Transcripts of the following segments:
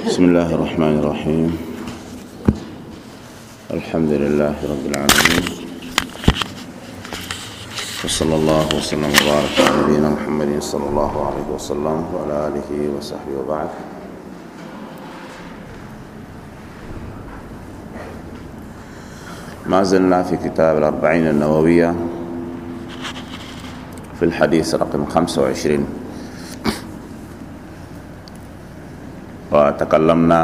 بسم الله الرحمن الرحيم. الحمد لله رب العالمين، وصلى الله وسلم وبارك على نبينا محمد صلى الله عليه وسلم وعلى آله وصحبه وبعد. ما زلنا في كتاب الأربعين النووية في الحديث رقم 25، وتكلمنا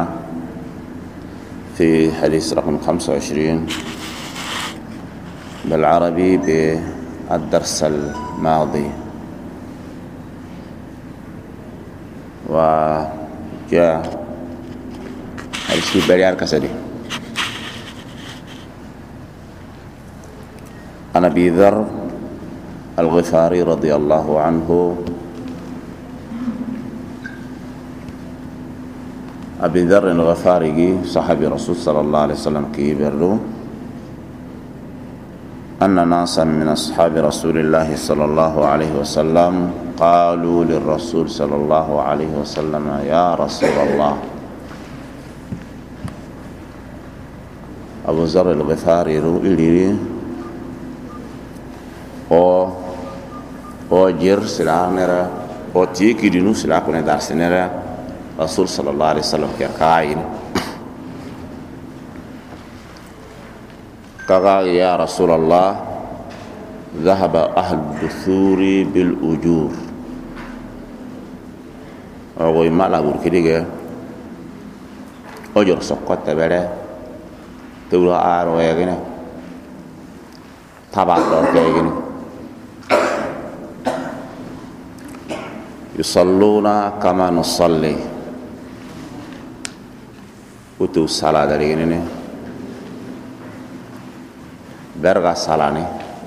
في حديث رقم 25 بالعربي بالدرس الماضي، وجاء الشيء بريار كسدي عن أبي ذر الغفاري رضي الله عنه. أبي ذر الغفاري صحابي رسول صلى الله عليه وسلم كي بردو أن ناسا من أصحاب رسول الله صلى الله عليه وسلم قالوا للرسول صلى الله عليه وسلم: يا رسول الله. أبو ذر الغفاري رؤيلي o jir sila nera o tiki dinu sila kone dar senera Rasul sallallahu alaihi wasallam ke kain kaga ya Rasulullah dhahaba ahlu duthuri bil ujur o imala bur kidige ojor sokota bere tewra aro yegene tabador kegene يصلون كما نصلي وتو صلاة داريني برغا صلاة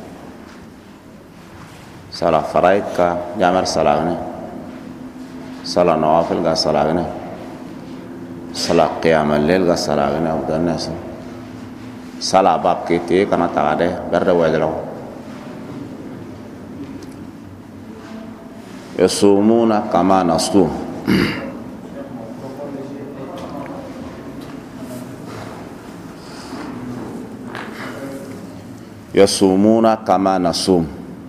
صلاة فرائض كا جامر صلاة صلاة نوافل كا صلاة صلاة قيام الليل كا صلاة أبدا الناس صلاة باب كتير كنا تغادي برد ويدلو يصومون كما نصوم يصومون كما نصوم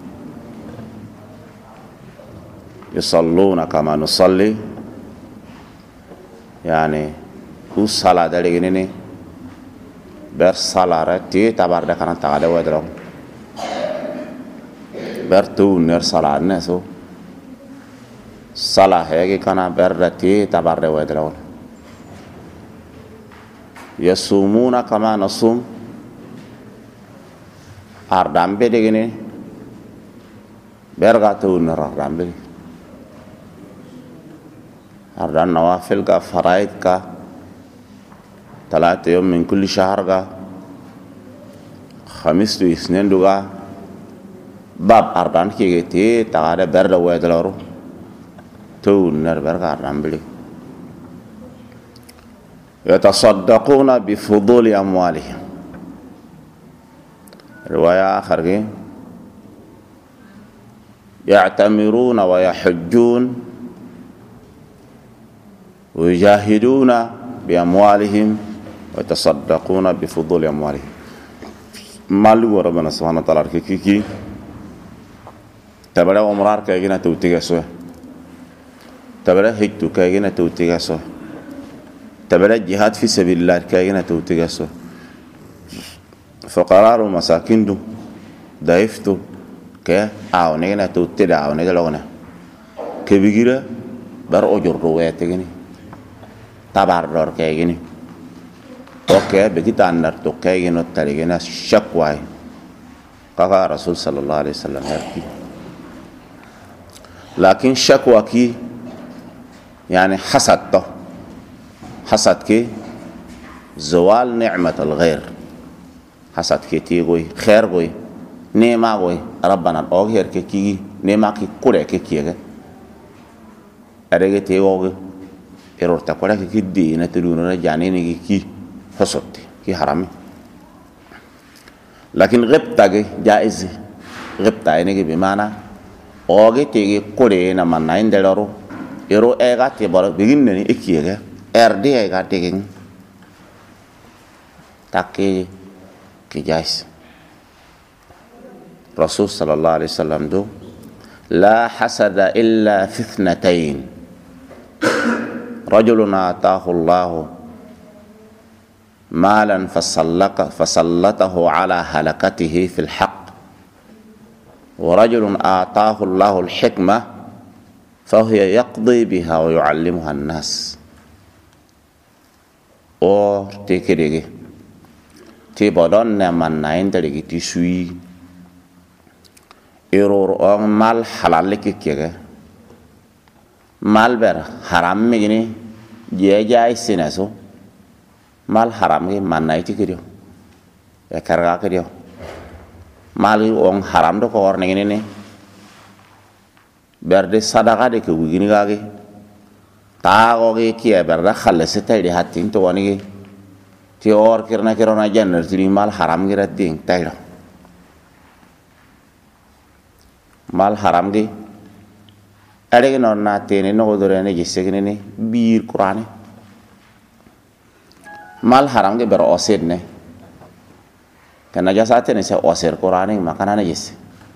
يصلون كما نصلي، يعني هو صلاة دليلني بر صلاة رتي تبارد كنا تغادي ويدلو برتو نر صلاة الناس صلاة هيك كان بردتي تبرد ويدلون. يصومون كما نصوم أردام بديني برغاتو نر أردام بدي أردام نوافل كا فرائض كا 3 يوم من كل شهر كا خميس تو اثنين دوغا باب أردام كي تي تغاد برد ويدلورو تو نربرغ رامبلي. يتصدقون بفضول أموالهم. رواية آخر يعتمرون ويحجون ويجاهدون بأموالهم ويتصدقون بفضول أموالهم. مالو ربنا سبحانه وتعالى كي تبرع عمرار كأجنا توتيجا سوى تبرع هجتو كأجنا توتيجا سوى تبرع جهاد في سبيل الله كأجنا توتيجا سوى فقرار مساكين دو ضعيفتو كه عونينا توتيدا عونينا لغنا كبيرة بر أجر رواتي جني تبارر كأجني أوكي بكيت أنر تو كأجنا تريجنا شكواي كذا رسول صلى الله عليه وسلم هركي، لكن شكوى كي يعني حسد كي زوال نعمة الغير، حسد كي تيغوي خير غوي نيما غوي ربنا الأغير كي نيما كي كوري كي أرغي تيغوي إرور تقولا كي دي نتلون جانيني كي حسد كي حرامي، لكن غبتا جائز غبتا يعني بمعنى أغي تيغي كوري نمان ناين دلارو ero ega te baro begin ne ikiega RD ga digin takki ki jais Rasul sallallahu alaihi wasallam do la hasada illa fi ithnatayn rajulun ataahu Allah malan fasallatahu ala halakatihi fil haqq ورجل آتاه الله الحكمة فهي يقضي بها ويعلمها الناس or tekerege ti bodon ne man nain derege ti sui error on mal halal ke kege mal ber haram me gini je jay sinaso mal haram ge man nai ti kedio e karga kedio mal on haram do ko or ne ne berde sadaka de ke wigini gage ta go ge ki e berda khalase tay de hatin to woni ge ti or kirna kirona jannar ti mal haram ge radding tayro mal haram ge ade non na tene no dore ne gisse ge ne bir qur'ani mal haram ge ber osed ne kana jasate ne se oser qur'ani makana ne gisse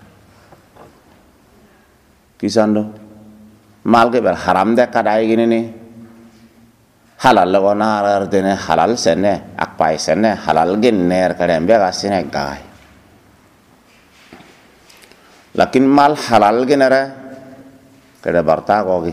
kisando mal ge ber haram de kadai ge ne halal lo na ar de ne halal sene akpai sene halal ge ner kadem be ga sine gai lakin mal halal ge nara kada barta go ge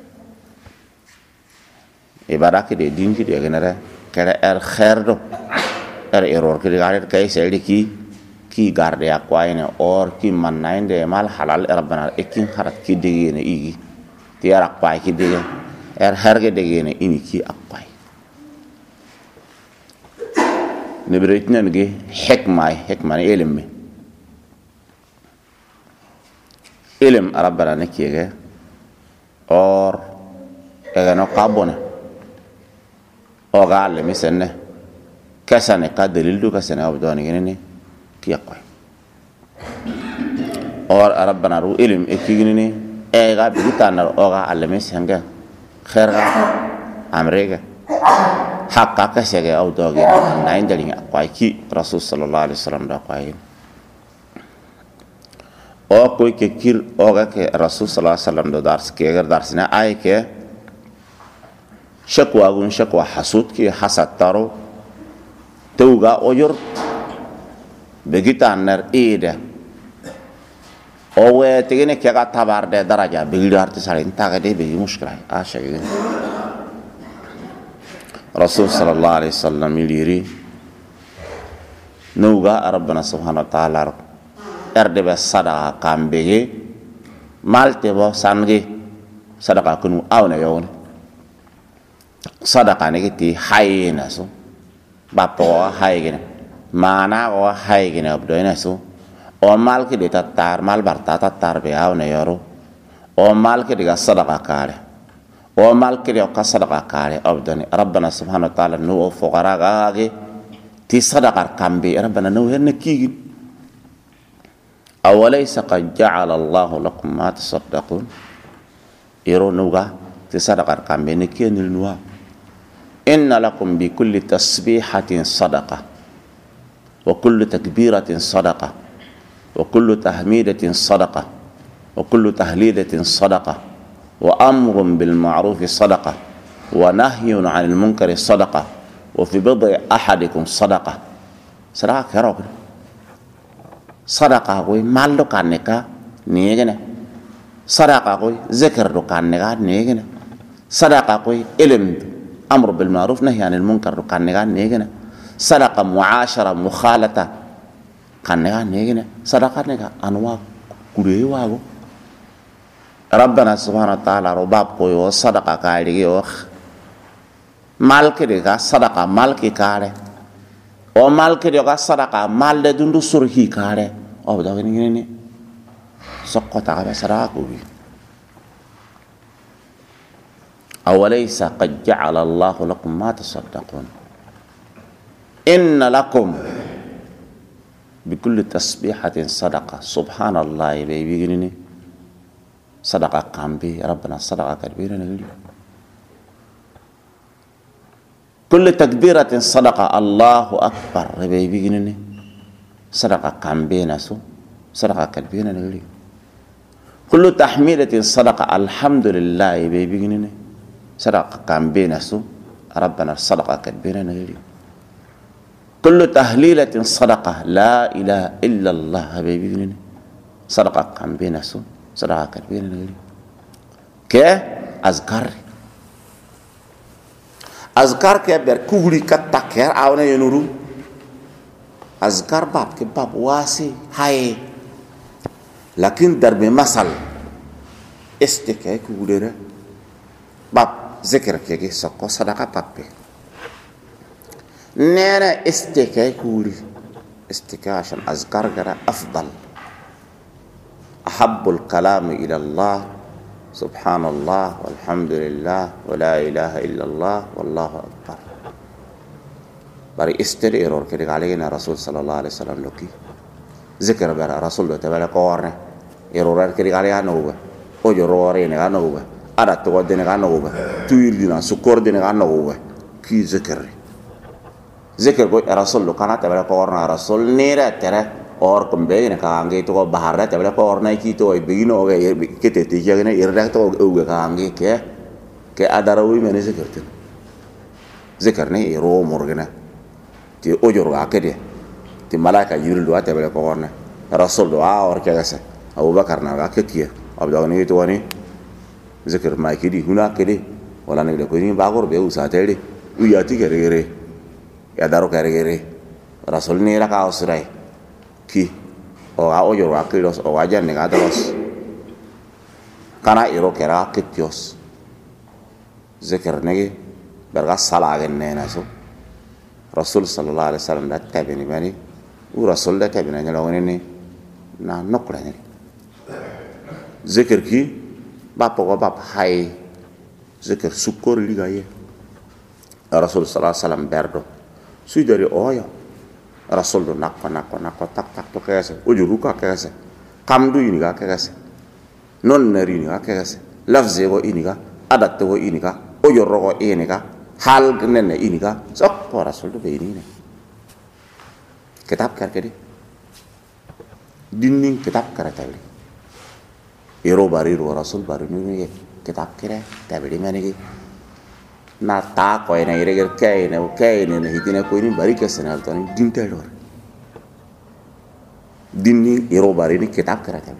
ibadah ke de din ki de ge nara kada er khair do er error ki garet kay sedi ki garde akwai ne or ki mannain de mal halal rabbana ekin harat ki de ne igi ti arak pai ki de er herge de ne ini ki akpai ne beretna ne ge hikma ilm rabbana ne ki ge or ega no kabona o galle mi senne kasane ka dalil du kasane abdoni ne ki akpai or rabbana ru ilm ekigini e ga bigitana o ga alme sanga khaira amrega hakka ka sege awdoge nayin dalin akpai ki rasul sallallahu alaihi wasallam da akpai o ko ke kir o ga ke rasul sallallahu alaihi wasallam do dars ke gar darsina ay ke shakwa hasud ki hasad taro tuga ojur begitanar ida o we tegene ke ga tabar de daraja bigidar te sare intaga de be mushkila asha ge rasul sallallahu alaihi wasallam iliri nuga rabbana subhanahu wa ta'ala erde be sada kambege malte bo sange sadaka kunu awna yawne sadaka ne ti hayna so bapo haygene mana o haygene abdoina so o mal ke de tatar mal barta tatar be awna yoro o mal ke de sadaka kale o mal ke de ka sadaka kale abdoni rabbana subhanahu wa ta'ala no fuqara gage ti sadaka kambe rabbana no herne kigi awalaysa qad ja'ala Allah lakum ma tasaddaqun iro nuga ti sadaka kambe ne kenil nuwa inna lakum bi kulli tasbihatin sadaqa wa kullu takbiratin sadaqa wa kullu tahmidatin sadaqa wa kullu tahlilatin sadaqa wa amrun bil ma'ruf sadaqa wa nahyun 'anil munkari sadaqa wa fi bid'i ahadikum sadaqa sadaqa karo sadaqa ko maldo kaneka negene sadaqa ko zikr do kaneka negene sadaqa ko ilm amr bil ma'ruf nahy 'anil munkar kaneka negene sadaqa mu'ashara mukhalata kaneka negene sadaqa neka anwa kurewago rabbana subhanahu wa ta'ala robab ko yo sadaqa kaali yo mal ke de ga sadaqa mal ke kare o mal ke de ga sadaqa mal de dundu surhi kare o da ni sokota ga sadaqa ko bi awalaysa qad ja'ala Allahu lakum ma tasaddaqun inna lakum bikulli tasbihatin sadaqa subhanallahi baby gini sadaqa kambi rabbana sadaqa kabira nagli كل تكبيرة صدقة الله أكبر ربي بيجنني صدقة كامبينا سو صدقة كالبينا نقولي كل تحميدة صدقة الحمد لله ربي بيجنني صدقة كامبينا سو ربنا صدقة كالبينا نقولي كل تهليلة صدقة لا إله إلا الله ربي بيجنني صدقة كامبينا سو صدقة كالبينا نقولي كه أذكار ke ber kuguri katta ker awna yenuru azkar bab ke bab wasi hay lakin darbe masal istike kugure bab zikr ke sokko sadaka pappe nera istike kuguri istike عشان azkar gara afdal ahabbul kalam ila Allah سبحان الله والحمد لله ولا إله إلا الله والله أكبر bari isteri error kede galena rasul sallallahu alaihi wasallam loki zikr bara rasul do tabala ko warne error kede galena no o jorore ne ga no ada to de ne ga no tuir dina sukor de ne ga no ki zikr go rasul lo kana tabala ko warna rasul nera tere or kumbe ne ka ange to bahar da tabala ko warna ki to bigino ge kete ti jagene irda to uga ka ange ke adarawi mene zikr ne ero morgana ti ojor ga kede ti malaka jibril do tabala ko warna rasul do or ke gasa abubakar na ga ketiya abda ne to wani zikr ma kidi huna kede wala ne ko ni bagor be usa tele uyati gere ya daro gere rasul ne ra ka osrai ki o a ojo wa kilos o wajan ne gadalos kana iro kera ketios zikr ne berga salagen ne naso rasul sallallahu alaihi wasallam da tabini bani u rasul da tabina nyalo ne na nokra ne zikr ki bap ko bap hay zikr sukor ligaye rasul sallallahu alaihi wasallam berdo sui dari oyo rasul do nakko tak to kese ujuru ka kese kamdu ini ka kese non nari ni ka kese lafze go ini ka adat go ini ka ujuru go ini ka hal gnene ini ka sok po rasul do be ini ne kitab kar kedi dinning kitab kar tabli ero bari ro rasul bari ni kitab kire tabli mane ki na ta ko ina ireger kay ne hitine ko ni bari kesenal ton dinte lor dinni iro bari ni kitab karata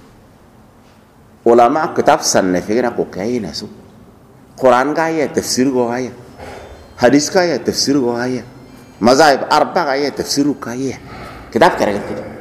ulama kitab sanne figina ko kay na su quran ga ya tafsir go aya hadis ka ya tafsir go aya mazahib arba ga ya tafsir ka ya kitab karata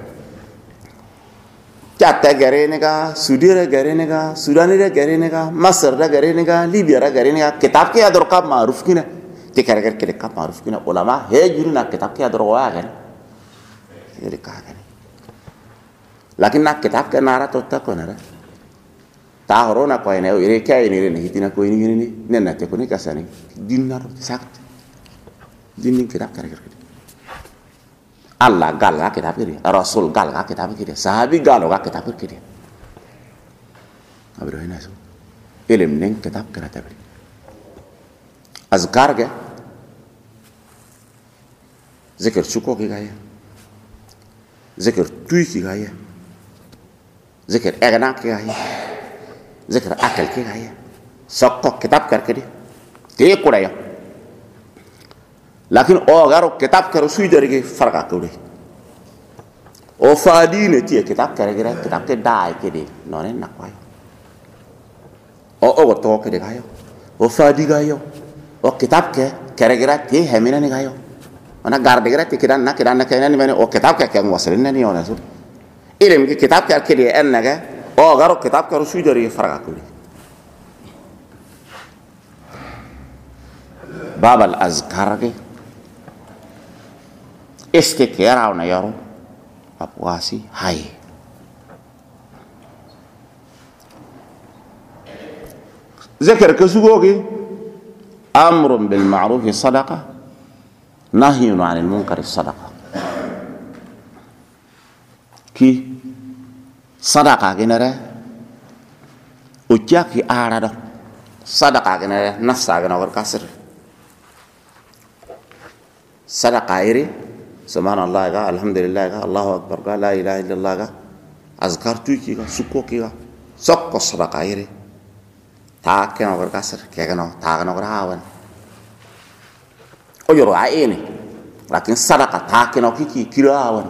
Chata garene ka, Sudira garene ka, Sudanira garene ka, Masr da garene ka, Libya da garene ka, kitab ke ador ka maruf kina, tikar gar ke ka maruf kina, ulama he juru na kitab ke ador wa gan, jadi ka gan. Lakin na kitab ke nara to ta ko nara, ta horona ko ene o ire ka ene ne hitina ko ini ne na te ko ni kasani, dinar sakt, dinin kitab kar gar. Allah gal ga kitab kiri, Rasul gal ga kitab kiri, sahabi gal ga kitab kiri. Abro hina so. Ilm ning kitab kira tabri. Azkar ga zikr chuko ki gaya. Zikr tui ki gaya. Zikr egna ki gaya. Zikr akal ki gaya. Sokko kitab kar kiri. Te kuraya. Lakin o garo kitab karo sui dari ke farqa ko de o faadi ne tie kitab kare gira kitab ke dai ke de non en nakwai o to ke de gayo o faadi gayo o kitab ke kare gira te hemina ni gayo ona garde gira te kidan na ke ni mane o kitab ke wasalin ni ona so ilm ke kitab ke de en naga o garo kitab karo sui dari farqa ko de babal azkar ke este que era una yaro apuasi hai ذكر كسوغي امر بالمعروف صدقه نهي عن المنكر صدقه كي صدقه كنره وجاكي ارادو صدقه كنره نفسا كنور كسر صدقة إيري سبحان الله قا الحمد لله قا الله أكبر قا لا إله إلا الله قا أذكار تويكي قا سكوكي قا سك صدقة إيري تاكنا وقر كسر كنا تاكنا وقر هاون أجر عيني لكن صدقة تاكنا وكي كيلو هاون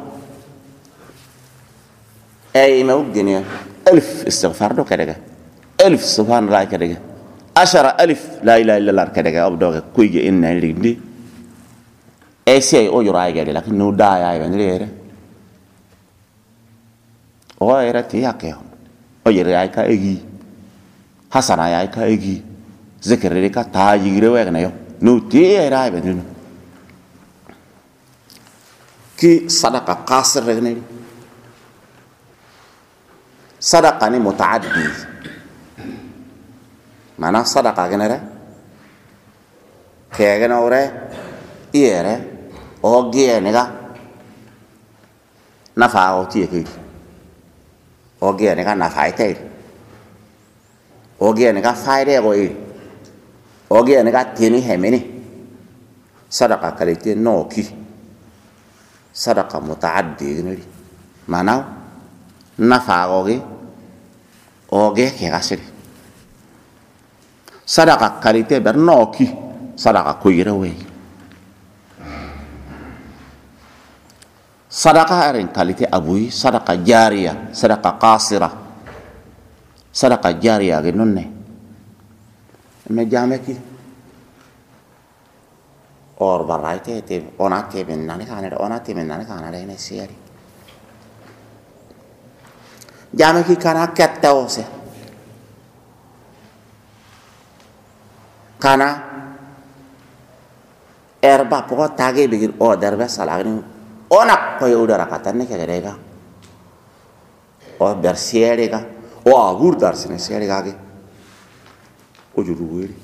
أي ما وجدني 1000 استغفار دو كذا 1000 سبحان الله كذا 10,000 لا إله إلا الله كذا أبدو كويجي إن اللي أسي أو يراي كذا لكن نودا يا إبن ليه أو إيرا تياكه أو يراي كأيجي حسنا يراي كأيجي ذكر لك تاجي غيره كنا يوم نوتي يراي بدلنا كي صدقة قاصر رجني صدقة متعدي mana sadaka genere kegena ore iere o gienega nafa o tieke o gienega nafa ite o gienega faide go i o gienega tieni hemeni sadaka kalite noki sadaka mutaaddi generi mana nafa go ge o ge ke gasiri sadaka kalite bernoki sadaka koyire we sadaka arin kalite abui sadaka jariya sadaka qasira sadaka jariya ge nonne me jameki or baraite te onate ben nani kana ne siari jameki kana katta ose kana erba poko tage bigir o derbe salagni ona ko yudara katane kega o bersiere ga o agur darsine siere ga ge o juruweri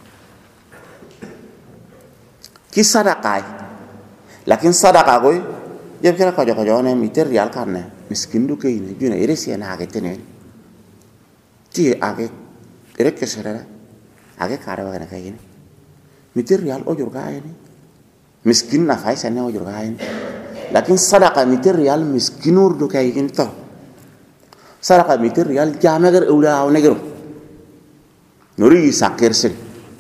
ki sadaqai lakin sadaqa goy jeb kera ko jone miter real karne miskindu ke ine juna iresi na ga tene ti age rek serere age kare wagana kayini mitir real ojur kayini miskin na faisa ne ojur kayini lakin sadaqa mitir real miskinur do kayini to sadaqa mitir real jamagar ula aw negero nuri sakir sel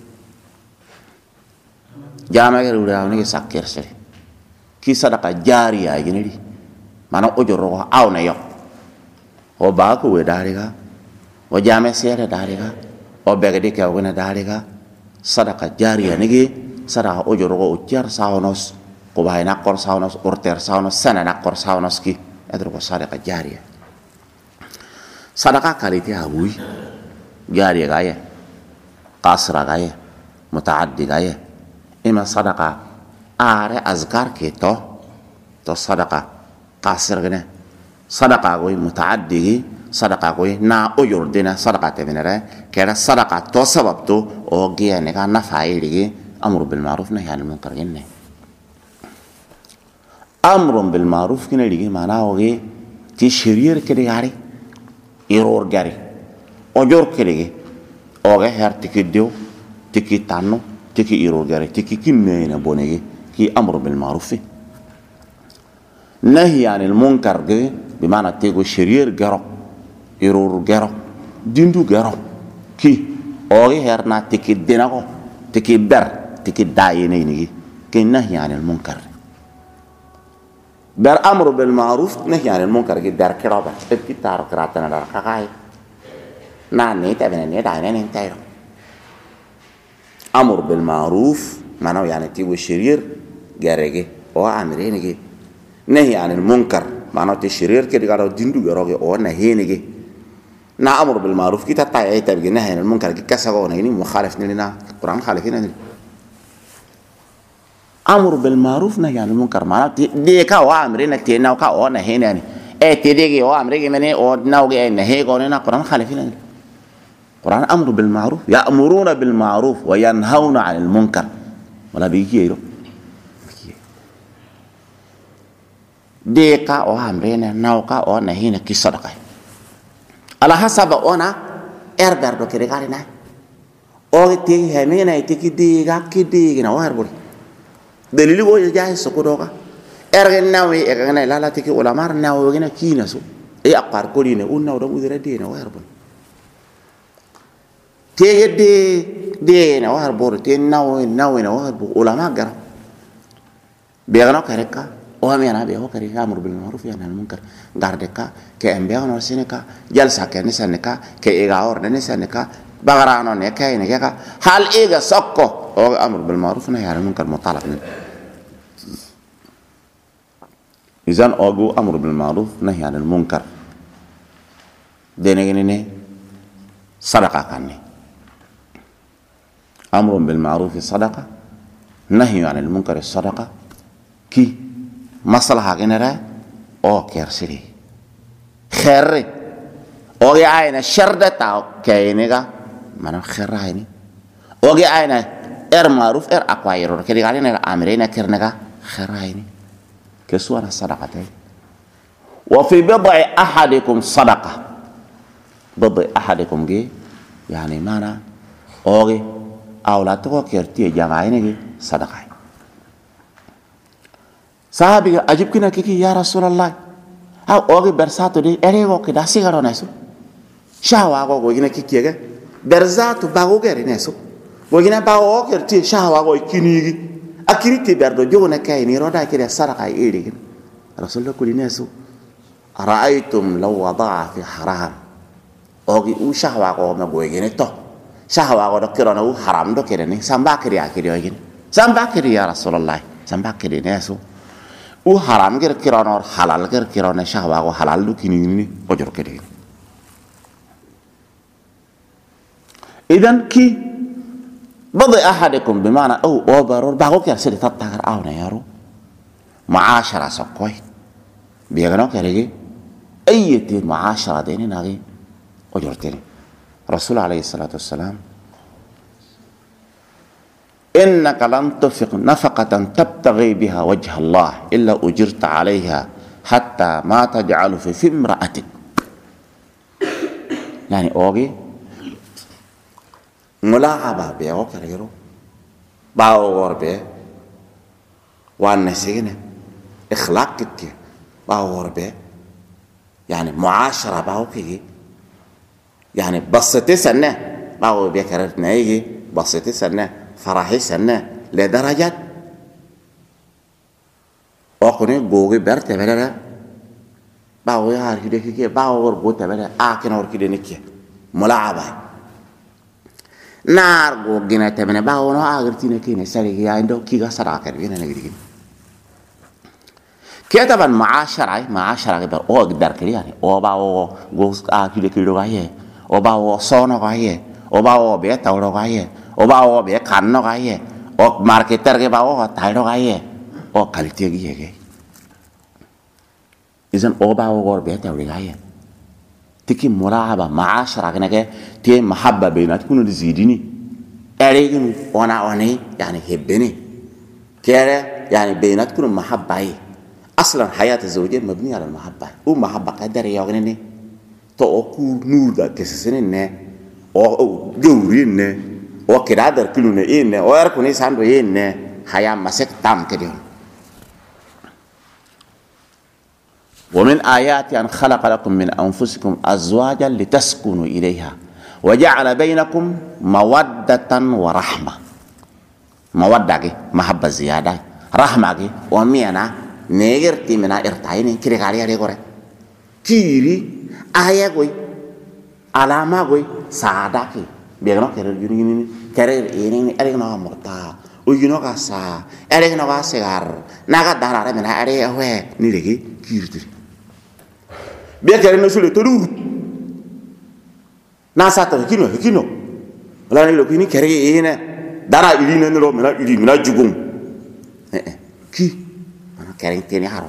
jamagar ula aw negero sakir sel ki sadaqa jariya gini di mana ojur ro aw na yo o ba ko we dariga o jame sere dariga o begede ke wona daliga sadaka jariya nigi sadaka ojoro o jar saonos ko bayna kor saonos orter saonos sanana kor saonos ki edro ko sadaka jariya sadaka kaliti abui jariya gaye qasra gaye mutaaddi gaye ima sadaka are azkar ke to sadaka qasr gane sadaka goy mutaaddi sadaka goy na ojor dina sadaka tebenere kera sadaka to sabab to o giene ga nafairi amru bil ma'ruf nahy anil munkar genne amru bil ma'ruf kine ligi mana o ge ti sharier kede gari error gari ojor kede ge o ge her tikiddo tikitano tiki error gari tiki kimme na bonege ki amru bil ma'ruf nahy anil munkar ge bi mana tego sharier garo error garo dindu garo ki oge herna tiki dinago tiki ber tiki dayene ni ki nahy anil munkar ber amru bil ma'ruf nahy anil munkar ki dar kiraba tiki tar kratana dar kakai na ne tabene ne dayene ne tayro amru bil ma'ruf mana yani ti shirir garege o amre ne ki nahy anil munkar mana ti shirir ke digaro dindu garoge o nahy ne ki na amru bil ma'ruf kita ta'ay tabgi nahy anil munkar ki kasago ne ni mukhalif ne na Quran khalifina ne amru bil ma'ruf nahy anil munkar mana ti de ka wa amre na te na ka o nahy ne e te de ge o amre ge mene o na ge nahy go ne na Quran khalifina ne Quran amru bil ma'ruf ya'muruna bil ma'ruf wa yanhauna 'anil munkar wala bi yero de ka o amre ne na ka o nahy ne ki sadaqa ala hasaba ona erber do kere kare na o te hemena te ki diga na war buri دليل هو يجاه سكودوكا ارغن ناوي ارغن لا لا تكي ولا مار ناوي غنا كينسو اي اقار كولينا وناو دم ودرا دينا وهربن تيدي دينا وهربور تي ناوي وهربو ولا ما غرا بيغنا كركا وامينا بيهو كري امر بالمعروف يعني المنكر غاردكا كامبيانو سينكا جلسا كنسنكا كايغاور نسنكا بغرانو نكاي نكا هل ايغا سكو او امر بالمعروف نهي عن المنكر مطالب منه اذا اوغو امر بالمعروف نهي عن المنكر دينغني صدقه كاني امر بالمعروف صدقه نهي عن المنكر الصدقه كي مصلحه غنرا او كيرسري خير او يعين شردتا كاينغا من خير هايني او يعين معروف اقوايرو كدي غالينا امرين كرنغا خير هايني كسوانا صدقتين وفي بضع احدكم صدقه بضع احدكم جي يعني معنى اوغي اولاتو كيرتي جماعيني صدقه صحابي اجيب كنا كيكي يا رسول الله او اوغي برساتو دي اريغو كدا سيغارو نسو شاوا غو غينا كيكيغا برزاتو باغو غيري نسو وغينا باغو كيرتي شاوا غو كينيغي akiriti berdo jona kay ni roda kire saraka iri rasulullah kuli nasu araaitum law wadaa fi haram ogi u shahwa ko ma boyene to shahwa ko dokiro na u haram do kire ni samba kire akiri ogin samba kire ya rasulullah samba kire nasu u haram kire kiro no halal kire kiro na shahwa ko halal du kini ni ojor kire idan ki بضع أحدكم بمعنى أو أوبرور باقوك يا سيدي تطاقر أو نيارو معاشرة سقوي بيغنوك يا أيتي معاشرة ديني ناغي أجرتني رسول عليه الصلاة والسلام إنك لن تنفق نفقة تبتغي بها وجه الله إلا أجرت عليها حتى ما تجعل في امرأتك يعني أوغي ملاعبة بيعو كريرو باو غربي وان نسينا اخلاق كتير باو غربي يعني معاشرة باو كي يعني بسطي سنة باو بيكرر نايجي بسطي سنة فرحي سنة لدرجة وقني جوجي برت بلا باو يار كده كي باو غربو تبلا اكن اور كده نكي ملاعبة نار go gina temene ba wono agertine kine sari ya ndo kiga saraka gina negri كده طبعا معاشرة كبر أو قدر كرياني أو باو جوز كده كده غاية أو باو صانع غاية أو باو بيت أو غاية أو باو بيت كانو غاية أو ماركتر كده باو تايرو غاية أو كالتي غاية إذن أو باو غور بيت أو غاية تكي مراعبة معاشرة كده تي محبة بينات كونوا تزيديني أريجن أنا يعني هبني كده يعني بينات كونوا محبة أصلاً حياة الزوجين مبنية على المحبة ومحبة قدر يغنيني تأكل نوردا كسسنين أو جورين أو كرادر كلون إيه أو أركوني ساندو إيه حياة مسك تام كده ومن آيات أن خلق لكم من أنفسكم أزواجا لتسكنوا إليها وجعل بينكم مودة ورحمة مودة محبة زيادة رحمة ومينا negerti mena ertaine kire kali are gore kiri aya goi alama goi saada ki begno kere gini kere ini are no morta ugino ka sa are no ka segar naga darare mena are we ni legi kirti be kere no sule todu na sato kino la ni lo kini kere ine dara ilina no mena ilina jugum ki kering tini haro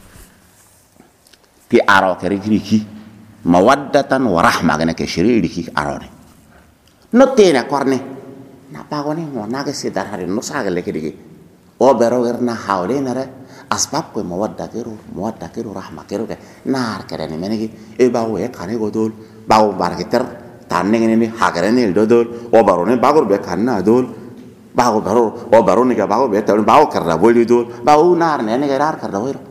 ki aro kering ki mawaddatan wa rahma gana ke shiri ki aro ne no tena korne na pagone mo naga sidar hari no sagale ke digi o bero werna hawle nare asbab ko mawadda keru rahma keru ke nar kere ne menegi e bawo e kane godol bawo barketer tanne ne hagare ne dodol o barone bagor be kanna dol bago baro ni ga bago be ta bago karda boli do bago nar ne ga rar karda boy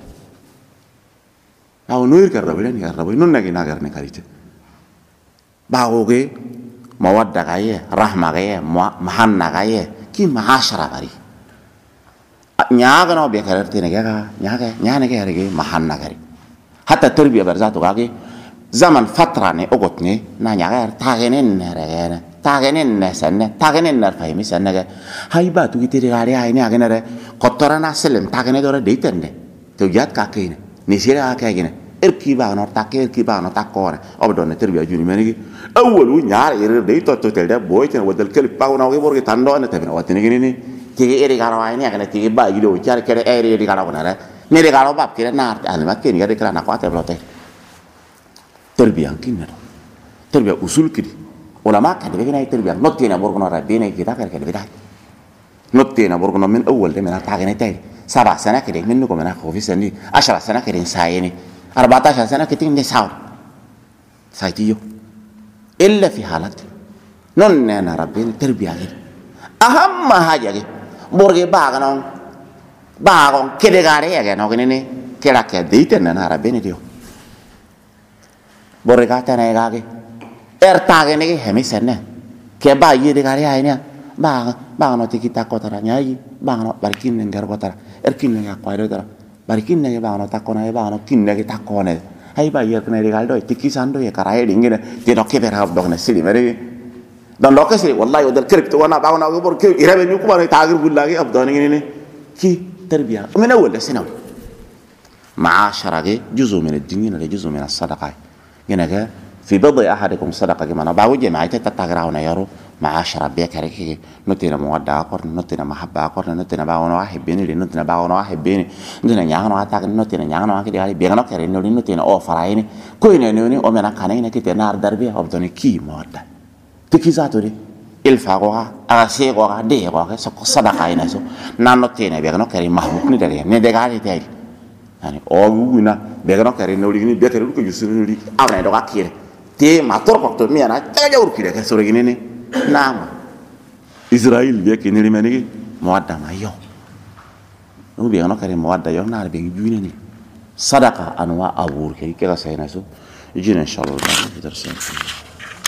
bago nuir karda boli ni karda boy non nagi nagar ne karite bago ge mawadda ga ye rahma ga ye mahanna ga ye ki maashara bari nyaga no be karate ne ga nyaane ga rege mahanna gari hatta tarbiya barzatu ga ge zaman fatra ne ogotne na nyaga tagenen ne rege tagenen ne sanne tagenen ne fahimi sanne ga hayba tu gitiri gari ay ne agene kotora na selim tagene dore deitende to jat ka kene ni sira ka kene erki ba no takkore obdon tarbiya juni menigi awwalu nyaar ere deito to telde boyten wadal kelip pa no ge borgi tando ne tabina watini gini tigi eri garo ay ne agene tigi ba gido char kere eri garo na ne garo bab kire na al makken ga de kala na kwate blote tarbiya kinna tarbiya usul kidi ulama kan begina tarbiya notina borgono rabbina kita kan bida notina borgono min awwal de mena tagene tay 7 سنه kede minnu ko mena ko fi sani 10 سنه kede sayeni 14 سنه kede ne saw saytiyo illa fi halat non nena rabbina tarbiya kede ahamma haja ge borge bagon kede gare ya no ne kera ke deiten na rabbina dio borge kata ne gage tage ne hemi senne ke ba yede gari aynya ba no tikita kotara nyai ba no barkin ngar kotara erkin ne ko ayro tara barkin ne ba no takona ba no kinne ke takone hay ba yer ne galdo tikisando ye karaye dingene ti no ke bera dogne sili mere don lo ke sili wallahi wadal kripto wana ba no bor ke irabe ni kuma ne tagir bullagi abdoni ne ki tarbiya min awwal sinaw maashara ge juzu min ad-din la juzu min as-sadaqa gena في بضع أحدكم صدقة كما نباو جماعة تتغراونا يارو معاشرة بيكاريكي نتنا مودة أقرن نتنا محبة أقرن نتنا باونا واحد بيني نتنا باونا واحد بيني نتنا نياغنا واتاك نتنا نياغنا واحد ديالي بيغنا كرين نتنا أوفرايني كوينة نوني ومنا كانينا كتنا نار دربية وبدوني كي مودة تكي ذاتو دي الفاقوها أغسيقوها ديقوها سوكو صدقة ينسو نانوتينا بيغنا كرين محبوك ندريا ندقالي تايل يعني أوغونا بيغنا كرين نوليني بيكاري لكو يسر نولي أولا يدوغا كيري te mator waktu mi ana jaga urkire ke sore gini ne nama Israel be ke ni menigi muadda ma yo no be no kare muadda yo na be juine ni sadaqa anwa abur ke kala sayna so jina inshallah